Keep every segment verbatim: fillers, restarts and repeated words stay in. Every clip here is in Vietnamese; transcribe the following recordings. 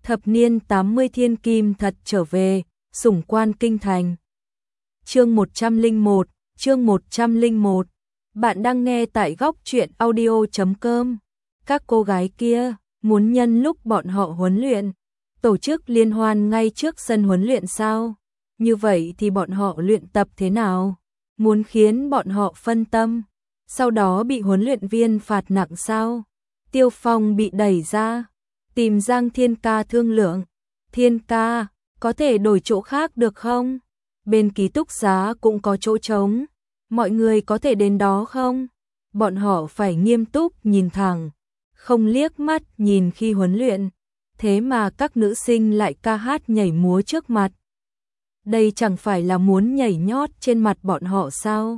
Thập niên tám mươi thiên kim thật trở về, sủng quan kinh thành. Chương một trăm lẻ một, chương một trăm lẻ một. Bạn đang nghe tại góc truyện audio chấm com. Các cô gái kia muốn nhân lúc bọn họ huấn luyện, tổ chức liên hoan ngay trước sân huấn luyện sao? Như vậy thì bọn họ luyện tập thế nào? Muốn khiến bọn họ phân tâm, sau đó bị huấn luyện viên phạt nặng sao? Tiêu Phong bị đẩy ra, tìm Giang Thiên Ca thương lượng. Thiên Ca, có thể đổi chỗ khác được không? Bên ký túc xá cũng có chỗ trống, mọi người có thể đến đó không? Bọn họ phải nghiêm túc nhìn thẳng, không liếc mắt nhìn khi huấn luyện. Thế mà các nữ sinh lại ca hát nhảy múa trước mặt. Đây chẳng phải là muốn nhảy nhót trên mặt bọn họ sao?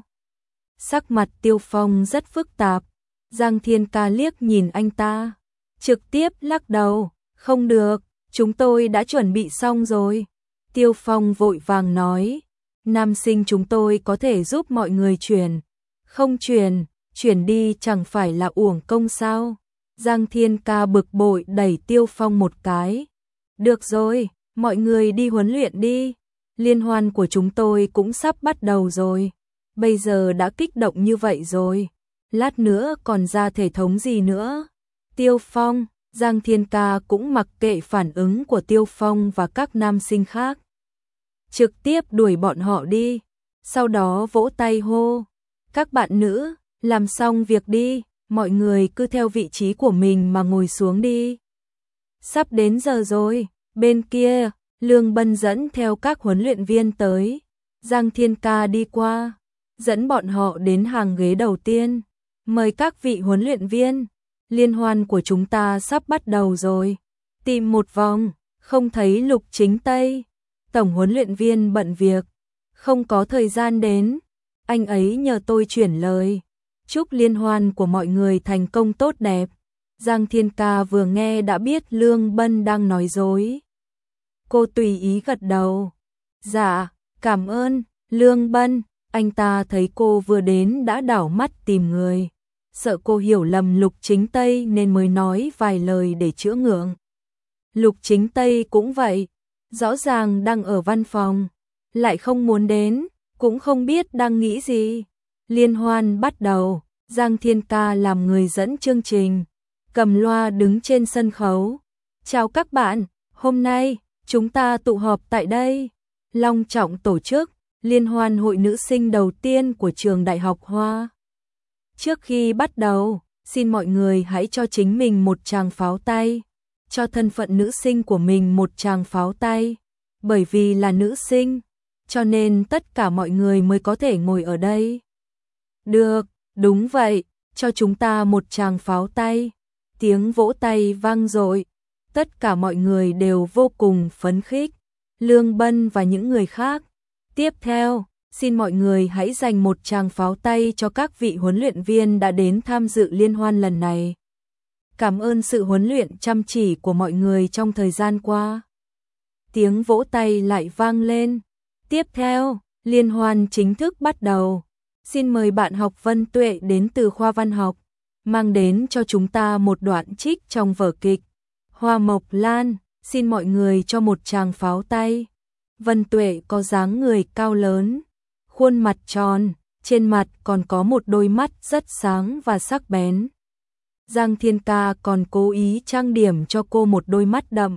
Sắc mặt Tiêu Phong rất phức tạp. Giang Thiên Ca liếc nhìn anh ta, trực tiếp lắc đầu, không được, chúng tôi đã chuẩn bị xong rồi. Tiêu Phong vội vàng nói, nam sinh chúng tôi có thể giúp mọi người chuyển, không chuyển, chuyển đi chẳng phải là uổng công sao? Giang Thiên Ca bực bội đẩy Tiêu Phong một cái. Được rồi, mọi người đi huấn luyện đi, liên hoan của chúng tôi cũng sắp bắt đầu rồi, bây giờ đã kích động như vậy rồi, lát nữa còn ra thể thống gì nữa? Tiêu Phong, Giang Thiên Ca cũng mặc kệ phản ứng của Tiêu Phong và các nam sinh khác, trực tiếp đuổi bọn họ đi, sau đó vỗ tay hô, các bạn nữ, làm xong việc đi, mọi người cứ theo vị trí của mình mà ngồi xuống đi. Sắp đến giờ rồi, bên kia, Lương Bân dẫn theo các huấn luyện viên tới, Giang Thiên Ca đi qua, dẫn bọn họ đến hàng ghế đầu tiên. Mời các vị huấn luyện viên, liên hoan của chúng ta sắp bắt đầu rồi. Tìm một vòng, không thấy Lục Chính Tây. Tổng huấn luyện viên bận việc, không có thời gian đến. Anh ấy nhờ tôi chuyển lời. Chúc liên hoan của mọi người thành công tốt đẹp. Giang Thiên Ca vừa nghe đã biết Lương Bân đang nói dối. Cô tùy ý gật đầu. Dạ, cảm ơn, Lương Bân. Anh ta thấy cô vừa đến đã đảo mắt tìm người. Sợ cô hiểu lầm Lục Chính Tây nên mới nói vài lời để chữa ngượng. Lục Chính Tây cũng vậy, rõ ràng đang ở văn phòng, lại không muốn đến, cũng không biết đang nghĩ gì. Liên hoan bắt đầu, Giang Thiên Ca làm người dẫn chương trình, cầm loa đứng trên sân khấu. Chào các bạn, hôm nay chúng ta tụ họp tại đây, long trọng tổ chức liên hoan hội nữ sinh đầu tiên của trường Đại học Hoa. Trước khi bắt đầu, xin mọi người hãy cho chính mình một tràng pháo tay, cho thân phận nữ sinh của mình một tràng pháo tay, bởi vì là nữ sinh, cho nên tất cả mọi người mới có thể ngồi ở đây. Được, đúng vậy, cho chúng ta một tràng pháo tay. Tiếng vỗ tay vang dội, tất cả mọi người đều vô cùng phấn khích, Lương Bân và những người khác. Tiếp theo, xin mọi người hãy dành một tràng pháo tay cho các vị huấn luyện viên đã đến tham dự liên hoan lần này. Cảm ơn sự huấn luyện chăm chỉ của mọi người trong thời gian qua. Tiếng vỗ tay lại vang lên. Tiếp theo, liên hoan chính thức bắt đầu. Xin mời bạn học Vân Tuệ đến từ khoa văn học, mang đến cho chúng ta một đoạn trích trong vở kịch Hoa Mộc Lan. Xin mọi người cho một tràng pháo tay. Vân Tuệ có dáng người cao lớn, khuôn mặt tròn, trên mặt còn có một đôi mắt rất sáng và sắc bén. Giang Thiên Ca còn cố ý trang điểm cho cô một đôi mắt đậm,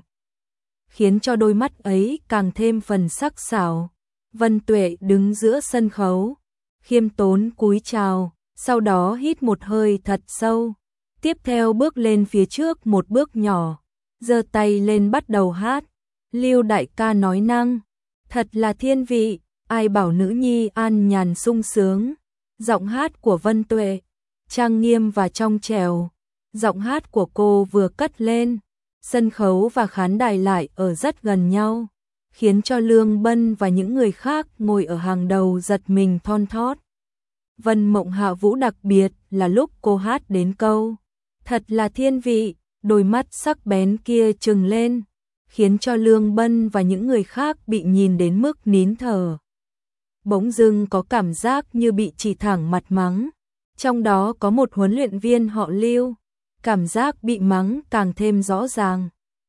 khiến cho đôi mắt ấy càng thêm phần sắc sảo. Vân Tuệ đứng giữa sân khấu, khiêm tốn cúi chào, sau đó hít một hơi thật sâu. Tiếp theo bước lên phía trước một bước nhỏ, giơ tay lên bắt đầu hát. Lưu đại ca nói năng, thật là thiên vị, ai bảo nữ nhi an nhàn sung sướng. Giọng hát của Vân Tuệ trang nghiêm và trong trẻo. Giọng hát của cô vừa cất lên, sân khấu và khán đài lại ở rất gần nhau, khiến cho Lương Bân và những người khác ngồi ở hàng đầu giật mình thon thót. Vân Mộng Hạ Vũ đặc biệt là lúc cô hát đến câu thật là thiên vị, đôi mắt sắc bén kia trừng lên, khiến cho Lương Bân và những người khác bị nhìn đến mức nín thở. Bỗng dưng có cảm giác như bị chỉ thẳng mặt mắng, trong đó có một huấn luyện viên họ Lưu, cảm giác bị mắng càng thêm rõ ràng.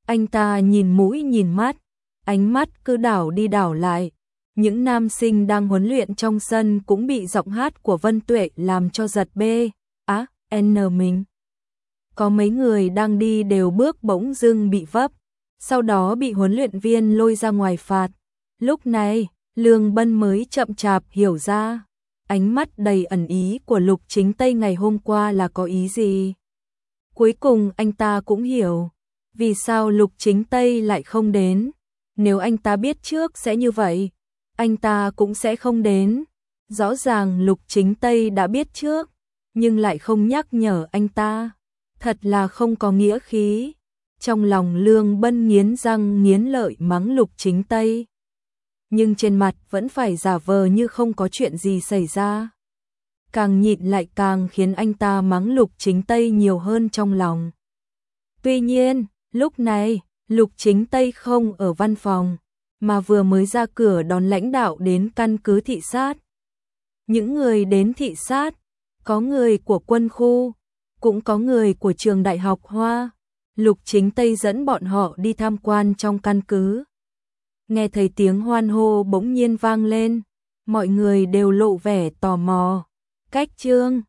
Anh ta nhìn mũi nhìn mắt, ánh mắt cứ đảo đi đảo lại. Những nam sinh đang huấn luyện trong sân cũng bị giọng hát của Vân Tuệ làm cho giật bê. Á, à, N mình. Có mấy người đang đi đều bước bỗng dưng bị vấp, sau đó bị huấn luyện viên lôi ra ngoài phạt. Lúc này, Lương Bân mới chậm chạp hiểu ra, ánh mắt đầy ẩn ý của Lục Chính Tây ngày hôm qua là có ý gì. Cuối cùng anh ta cũng hiểu, vì sao Lục Chính Tây lại không đến. Nếu anh ta biết trước sẽ như vậy, anh ta cũng sẽ không đến. Rõ ràng Lục Chính Tây đã biết trước, nhưng lại không nhắc nhở anh ta. Thật là không có nghĩa khí. Trong lòng Lương Bân nghiến răng nghiến lợi mắng Lục Chính Tây, nhưng trên mặt vẫn phải giả vờ như không có chuyện gì xảy ra. Càng nhịn lại càng khiến anh ta mắng Lục Chính Tây nhiều hơn trong lòng. Tuy nhiên, lúc này, Lục Chính Tây không ở văn phòng, mà vừa mới ra cửa đón lãnh đạo đến căn cứ thị sát. Những người đến thị sát, có người của quân khu, cũng có người của trường đại học Hoa. Lục Chính Tây dẫn bọn họ đi tham quan trong căn cứ. Nghe thấy tiếng hoan hô bỗng nhiên vang lên, mọi người đều lộ vẻ tò mò. Cách Trương